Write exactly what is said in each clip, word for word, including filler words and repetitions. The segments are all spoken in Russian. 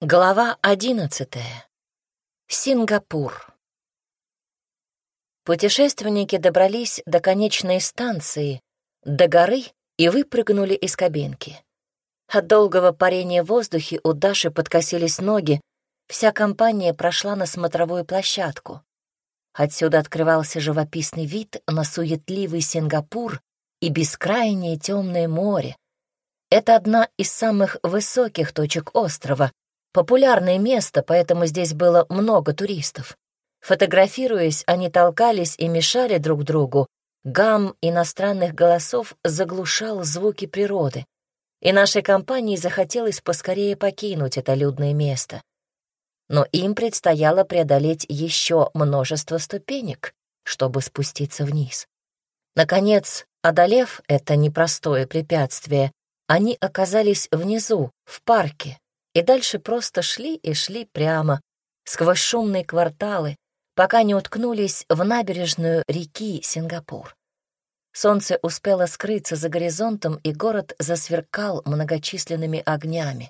Глава одиннадцатая. Сингапур. Путешественники добрались до конечной станции, до горы, и выпрыгнули из кабинки. От долгого парения в воздухе у Даши подкосились ноги, вся компания прошла на смотровую площадку. Отсюда открывался живописный вид на суетливый Сингапур и бескрайнее темное море. Это одна из самых высоких точек острова, популярное место, поэтому здесь было много туристов. Фотографируясь, они толкались и мешали друг другу. Гам иностранных голосов заглушал звуки природы. И нашей компании захотелось поскорее покинуть это людное место. Но им предстояло преодолеть еще множество ступенек, чтобы спуститься вниз. Наконец, одолев это непростое препятствие, они оказались внизу, в парке, и дальше просто шли и шли прямо, сквозь шумные кварталы, пока не уткнулись в набережную реки Сингапур. Солнце успело скрыться за горизонтом, и город засверкал многочисленными огнями.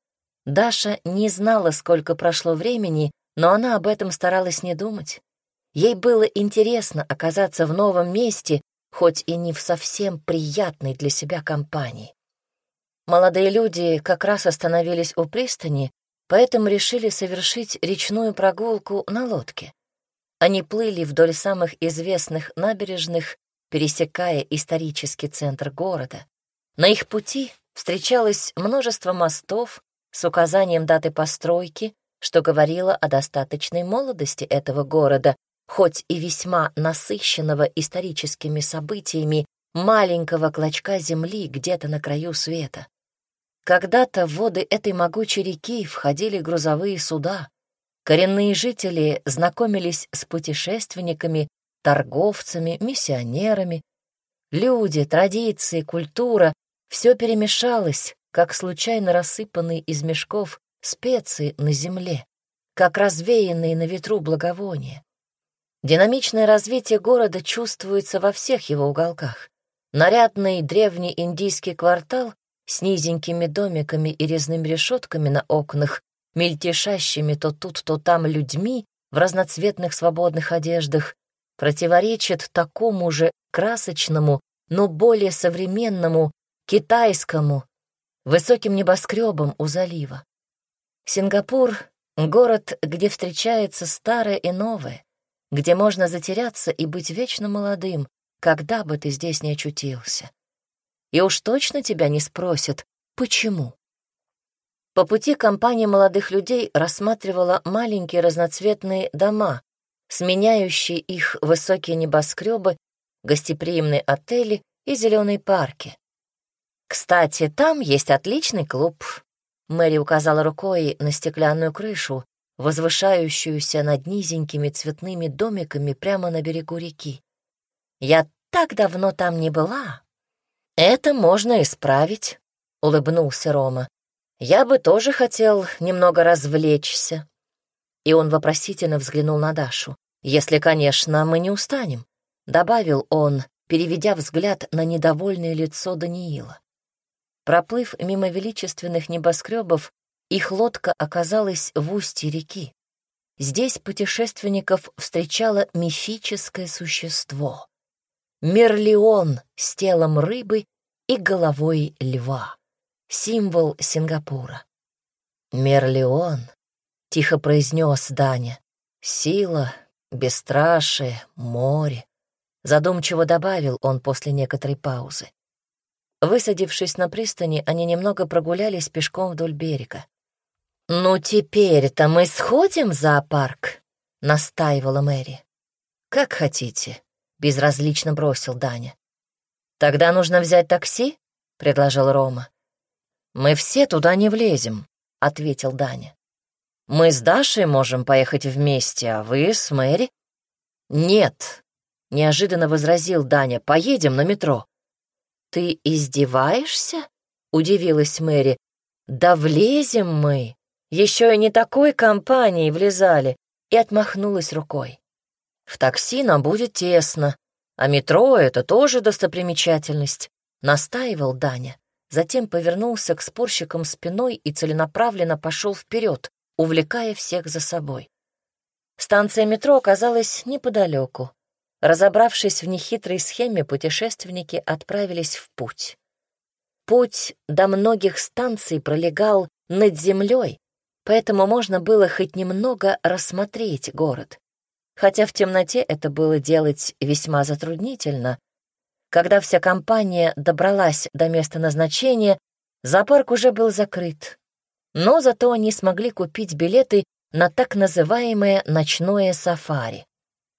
Даша не знала, сколько прошло времени, но она об этом старалась не думать. Ей было интересно оказаться в новом месте, хоть и не в совсем приятной для себя компании. Молодые люди как раз остановились у пристани, поэтому решили совершить речную прогулку на лодке. Они плыли вдоль самых известных набережных, пересекая исторический центр города. На их пути встречалось множество мостов с указанием даты постройки, что говорило о достаточной молодости этого города, хоть и весьма насыщенного историческими событиями маленького клочка земли где-то на краю света. Когда-то в воды этой могучей реки входили грузовые суда. Коренные жители знакомились с путешественниками, торговцами, миссионерами. Люди, традиции, культура — все перемешалось, как случайно рассыпанные из мешков специи на земле, как развеянные на ветру благовония. Динамичное развитие города чувствуется во всех его уголках. Нарядный древний индийский квартал с низенькими домиками и резными решетками на окнах, мельтешащими то тут, то там людьми в разноцветных свободных одеждах, противоречит такому же красочному, но более современному, китайскому, высоким небоскребам у залива. Сингапур — город, где встречается старое и новое, где можно затеряться и быть вечно молодым, когда бы ты здесь не очутился. И уж точно тебя не спросят, почему. По пути компания молодых людей рассматривала маленькие разноцветные дома, сменяющие их высокие небоскребы, гостеприимные отели и зеленые парки. «Кстати, там есть отличный клуб», — Мэри указала рукой на стеклянную крышу, возвышающуюся над низенькими цветными домиками прямо на берегу реки. «Я так давно там не была». «Это можно исправить», — улыбнулся Рома. «Я бы тоже хотел немного развлечься». И он вопросительно взглянул на Дашу. «Если, конечно, мы не устанем», — добавил он, переведя взгляд на недовольное лицо Даниила. Проплыв мимо величественных небоскребов, их лодка оказалась в устье реки. Здесь путешественников встречало мифическое существо — Мерлион с телом рыбы и головой льва, символ Сингапура. «Мерлион», — тихо произнес Даня, — «сила, бесстрашие, море», — задумчиво добавил он после некоторой паузы. Высадившись на пристани, они немного прогулялись пешком вдоль берега. «Ну, теперь-то мы сходим в зоопарк», — настаивала Мэри. «Как хотите», — безразлично бросил Даня. «Тогда нужно взять такси?» — предложил Рома. «Мы все туда не влезем», — ответил Даня. «Мы с Дашей можем поехать вместе, а вы с Мэри?» «Нет», — неожиданно возразил Даня, — «поедем на метро». «Ты издеваешься?» — удивилась Мэри. «Да влезем мы, еще и не такой компанией влезали», и отмахнулась рукой. «В такси нам будет тесно, а метро — это тоже достопримечательность», — настаивал Даня. затем повернулся к спорщикам спиной и целенаправленно пошел вперед, увлекая всех за собой. Станция метро оказалась неподалеку. Разобравшись в нехитрой схеме, путешественники отправились в путь. Путь до многих станций пролегал над землей, поэтому можно было хоть немного рассмотреть город. Хотя в темноте это было делать весьма затруднительно. Когда вся компания добралась до места назначения, зоопарк уже был закрыт. Но зато они смогли купить билеты на так называемое ночное сафари.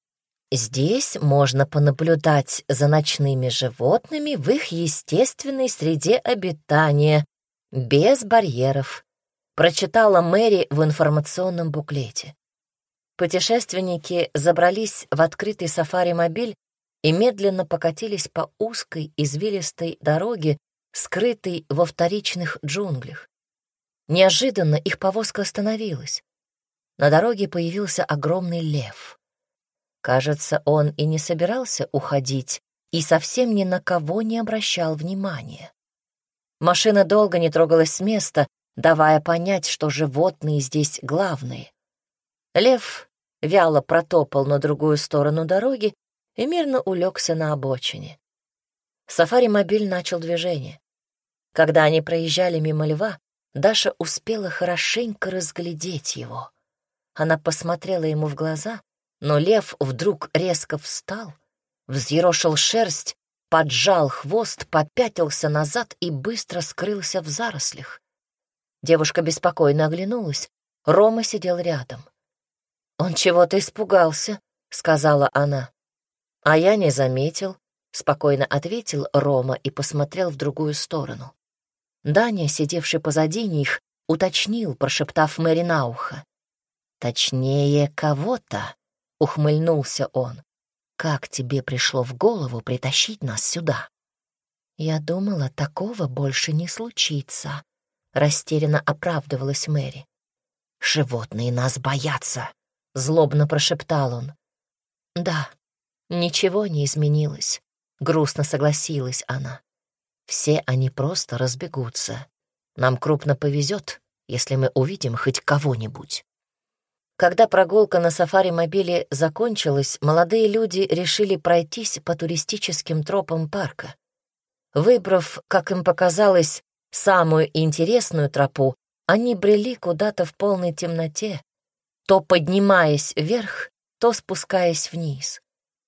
Здесь можно понаблюдать за ночными животными в их естественной среде обитания, без барьеров, прочитала Мэри в информационном буклете. Путешественники забрались в открытый сафари-мобиль и медленно покатились по узкой извилистой дороге, скрытой во вторичных джунглях. Неожиданно их повозка остановилась. На дороге появился огромный лев. Кажется, он и не собирался уходить, и совсем ни на кого не обращал внимания. Машина долго не трогалась с места, давая понять, что животные здесь главные. Лев вяло протопал на другую сторону дороги и мирно улегся на обочине. Сафари-мобиль начал движение. Когда они проезжали мимо льва, Даша успела хорошенько разглядеть его. Она посмотрела ему в глаза, но лев вдруг резко встал, взъерошил шерсть, поджал хвост, попятился назад и быстро скрылся в зарослях. Девушка беспокойно оглянулась. Рома сидел рядом. «Он чего-то испугался», — сказала она. «А я не заметил», — спокойно ответил Рома и посмотрел в другую сторону. Даня, сидевший позади них, уточнил, прошептав Мэри на ухо. «Точнее, кого-то», — ухмыльнулся он. «Как тебе пришло в голову притащить нас сюда?» «Я думала, такого больше не случится», — растерянно оправдывалась Мэри. «Животные нас боятся», — злобно прошептал он. «Да, ничего не изменилось», — грустно согласилась она. «Все они просто разбегутся. Нам крупно повезет, если мы увидим хоть кого-нибудь». Когда прогулка на сафари-мобиле закончилась, молодые люди решили пройтись по туристическим тропам парка. Выбрав, как им показалось, самую интересную тропу, они брели куда-то в полной темноте, то поднимаясь вверх, то спускаясь вниз.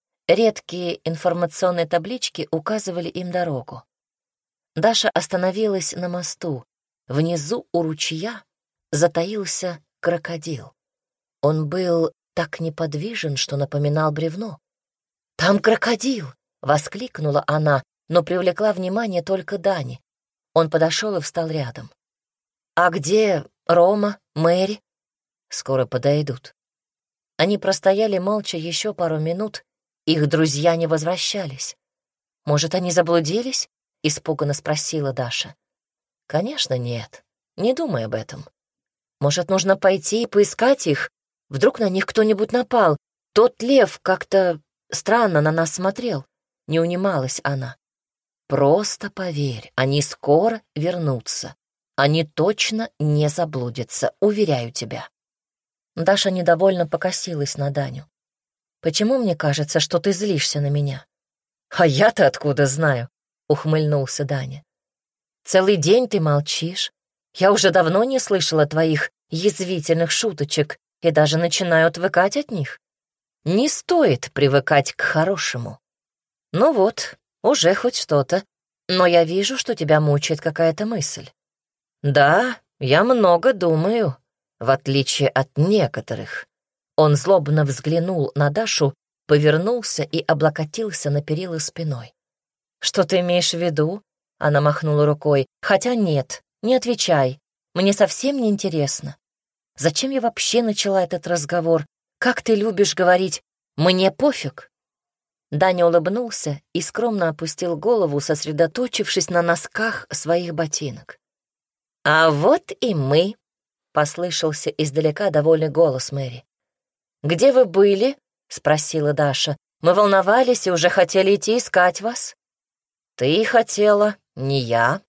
Редкие информационные таблички указывали им дорогу. Даша остановилась на мосту. Внизу у ручья затаился крокодил. Он был так неподвижен, что напоминал бревно. «Там крокодил!» — воскликнула она, но привлекла внимание только Дани. Он подошел и встал рядом. «А где Рома, Мэри?» «Скоро подойдут». Они простояли молча еще пару минут, их друзья не возвращались. «Может, они заблудились?» — испуганно спросила Даша. «Конечно, нет. Не думай об этом. Может, нужно пойти и поискать их? Вдруг на них кто-нибудь напал? Тот лев как-то странно на нас смотрел». Не унималась она. «Просто поверь, они скоро вернутся. Они точно не заблудятся, уверяю тебя». Даша недовольно покосилась на Даню. «Почему мне кажется, что ты злишься на меня?» «А я-то откуда знаю?» — ухмыльнулся Даня. «Целый день ты молчишь. Я уже давно не слышала твоих язвительных шуточек и даже начинаю отвыкать от них. Не стоит привыкать к хорошему. Ну вот, уже хоть что-то, но я вижу, что тебя мучает какая-то мысль. Да, я много думаю, в отличие от некоторых». Он злобно взглянул на Дашу, повернулся и облокотился на перила спиной. «Что ты имеешь в виду?» — она махнула рукой. «Хотя нет, не отвечай, мне совсем не интересно. Зачем я вообще начала этот разговор? Как ты любишь говорить «мне пофиг»?» Даня улыбнулся и скромно опустил голову, сосредоточившись на носках своих ботинок. «А вот и мы», — послышался издалека довольный голос Мэри. «Где вы были?» — спросила Даша. «Мы волновались и уже хотели идти искать вас». «Ты хотела, не я»,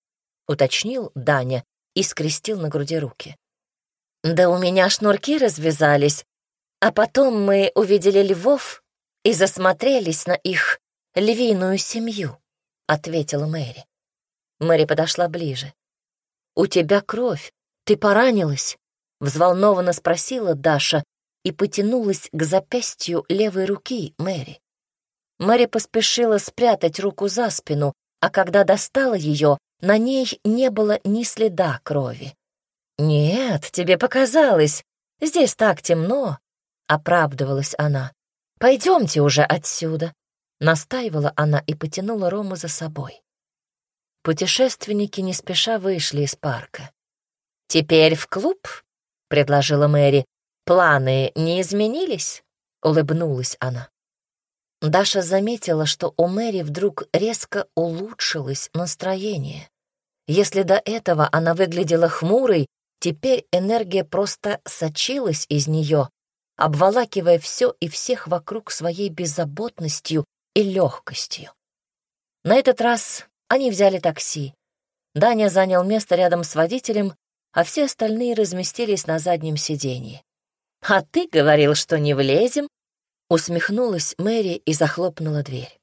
— уточнил Даня и скрестил на груди руки. «Да у меня шнурки развязались, а потом мы увидели львов и засмотрелись на их львиную семью», — ответила Мэри. Мэри подошла ближе. «У тебя кровь, ты поранилась?» — взволнованно спросила Даша и потянулась к запястью левой руки Мэри. Мэри поспешила спрятать руку за спину, а когда достала ее, на ней не было ни следа крови. «Нет, тебе показалось, здесь так темно», — оправдывалась она. «Пойдемте уже отсюда», — настаивала она и потянула Рому за собой. Путешественники не спеша вышли из парка. «Теперь в клуб?» — предложила Мэри. «Планы не изменились?» — улыбнулась она. Даша заметила, что у Мэри вдруг резко улучшилось настроение. Если до этого она выглядела хмурой, теперь энергия просто сочилась из нее, обволакивая все и всех вокруг своей беззаботностью и легкостью. На этот раз они взяли такси. Даня занял место рядом с водителем, а все остальные разместились на заднем сиденье. «А ты говорил, что не влезем?» — усмехнулась Мэри и захлопнула дверь.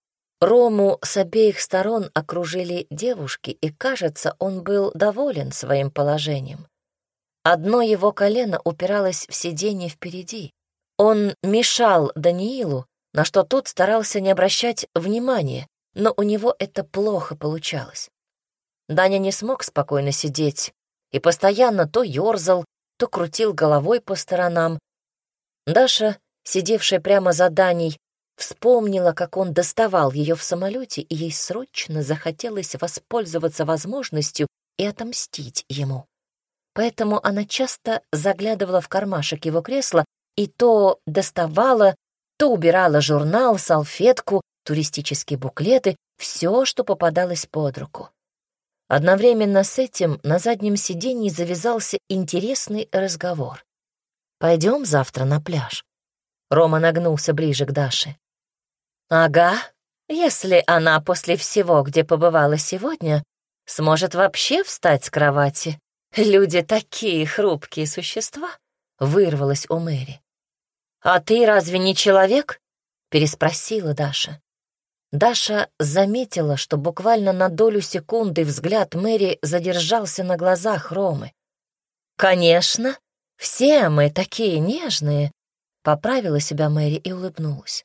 Рому с обеих сторон окружили девушки, и, кажется, он был доволен своим положением. Одно его колено упиралось в сиденье впереди. Он мешал Даниилу, на что тот старался не обращать внимания, но у него это плохо получалось. Даня не смог спокойно сидеть и постоянно то ёрзал, то крутил головой по сторонам. Даша, сидевшая прямо за Даней, вспомнила, как он доставал ее в самолете, и ей срочно захотелось воспользоваться возможностью и отомстить ему. Поэтому она часто заглядывала в кармашек его кресла и то доставала, то убирала журнал, салфетку, туристические буклеты, все, что попадалось под руку. Одновременно с этим на заднем сиденье завязался интересный разговор. «Пойдем завтра на пляж?» Рома нагнулся ближе к Даше. «Ага, если она после всего, где побывала сегодня, сможет вообще встать с кровати. Люди такие хрупкие существа», — вырвалось у Мэри. «А ты разве не человек?» — переспросила Даша. Даша заметила, что буквально на долю секунды взгляд Мэри задержался на глазах Ромы. «Конечно, все мы такие нежные», — поправила себя Мэри и улыбнулась.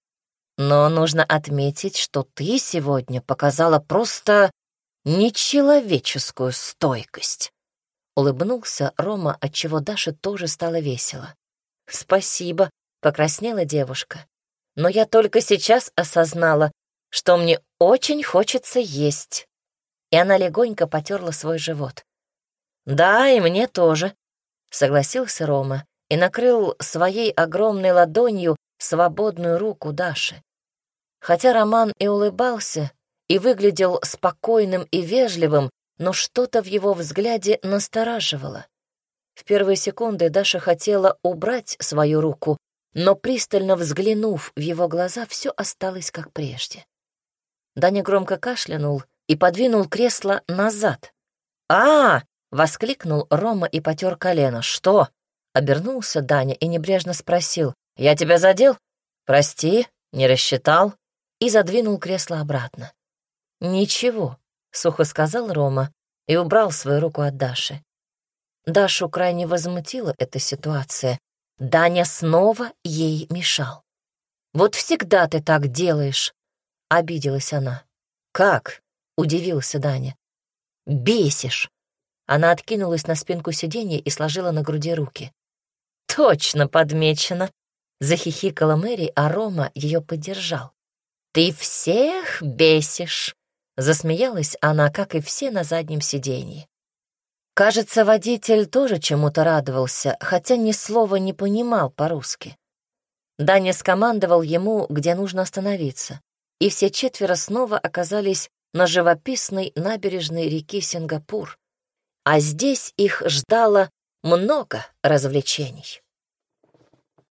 «Но нужно отметить, что ты сегодня показала просто нечеловеческую стойкость», — улыбнулся Рома, отчего Даше тоже стало весело. «Спасибо», — покраснела девушка. «Но я только сейчас осознала, что мне очень хочется есть». И она легонько потерла свой живот. «Да, и мне тоже», — согласился Рома и накрыл своей огромной ладонью свободную руку Даши. Хотя Роман и улыбался, и выглядел спокойным и вежливым, но что-то в его взгляде настораживало. В первые секунды Даша хотела убрать свою руку, но, пристально взглянув в его глаза, все осталось как прежде. Даня громко кашлянул и подвинул кресло назад. «А!» — воскликнул Рома и потер колено. «Что?» — обернулся Даня и небрежно спросил. «Я тебя задел? Прости, не рассчитал». И задвинул кресло обратно. «Ничего», — сухо сказал Рома и убрал свою руку от Даши. Дашу крайне возмутила эта ситуация. Даня снова ей мешал. «Вот всегда ты так делаешь», — обиделась она. «Как?» — удивился Даня. «Бесишь». Она откинулась на спинку сиденья и сложила на груди руки. «Точно подмечено», — захихикала Мэри, а Рома ее поддержал. «Ты всех бесишь», — засмеялась она, как и все на заднем сиденье. Кажется, водитель тоже чему-то радовался, хотя ни слова не понимал по-русски. Даня скомандовал ему, где нужно остановиться, и все четверо снова оказались на живописной набережной реки Сингапур, а здесь их ждало много развлечений.